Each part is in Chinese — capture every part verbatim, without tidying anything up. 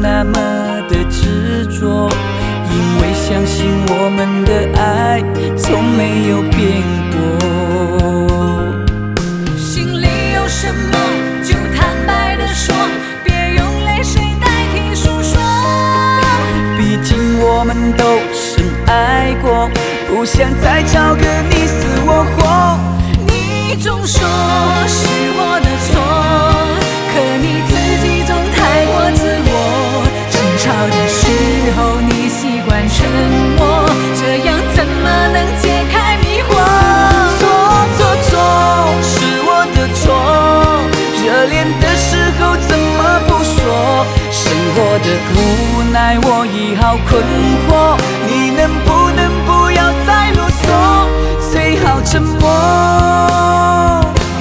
那么的执着，因为相信我们的爱从没有变过。 心里有什么就坦白地说，别用泪水代替诉说。 毕竟我们都深爱过，不想再吵个你死我活。 你总说是我的错，可你自己总太过自我。争吵的时候你习惯沉默，这样怎么能解开迷惑？ 错错错，是我的错，热恋的时候怎么不说？生活的无奈我已好困惑，你能不能不要再啰嗦，最好沉默。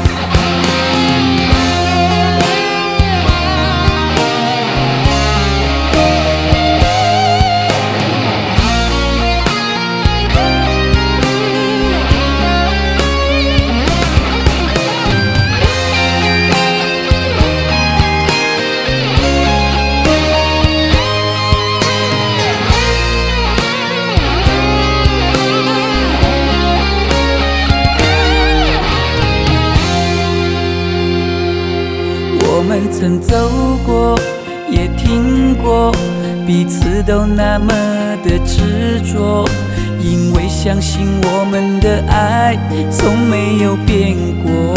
我们曾走过，也听过，彼此都那么的执着，因为相信我们的爱从没有变过。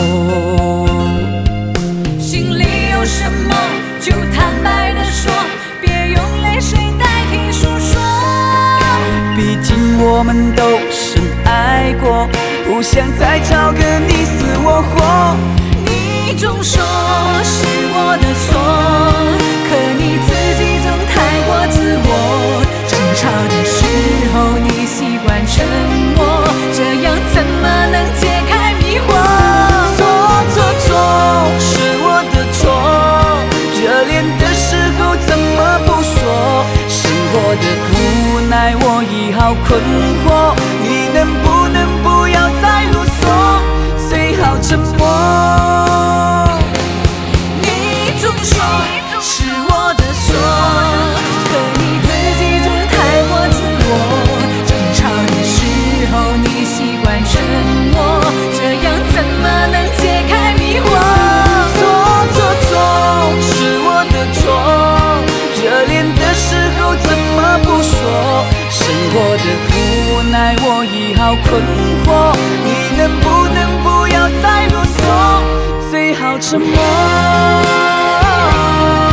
心里有什么就坦白地说，别用泪水代替诉说。 毕竟我们都深爱过，不想再吵个你死我活。 你总说是我的错，可你自己总太过自我。争吵的时候你习惯沉默，这样怎么能解开迷惑？ 错错错，是我的错，热恋的时候怎么不说？生活的无奈我已好困惑，你能不能不要再啰嗦，最好沉默。 总说是我的错，可你自己总太过自我。争吵的时候你习惯沉默，这样怎么能解开迷惑？ 错错错，是我的错，热恋的时候怎么不说？生活的无奈我已好困惑，你能不能不要再啰嗦，最好沉默。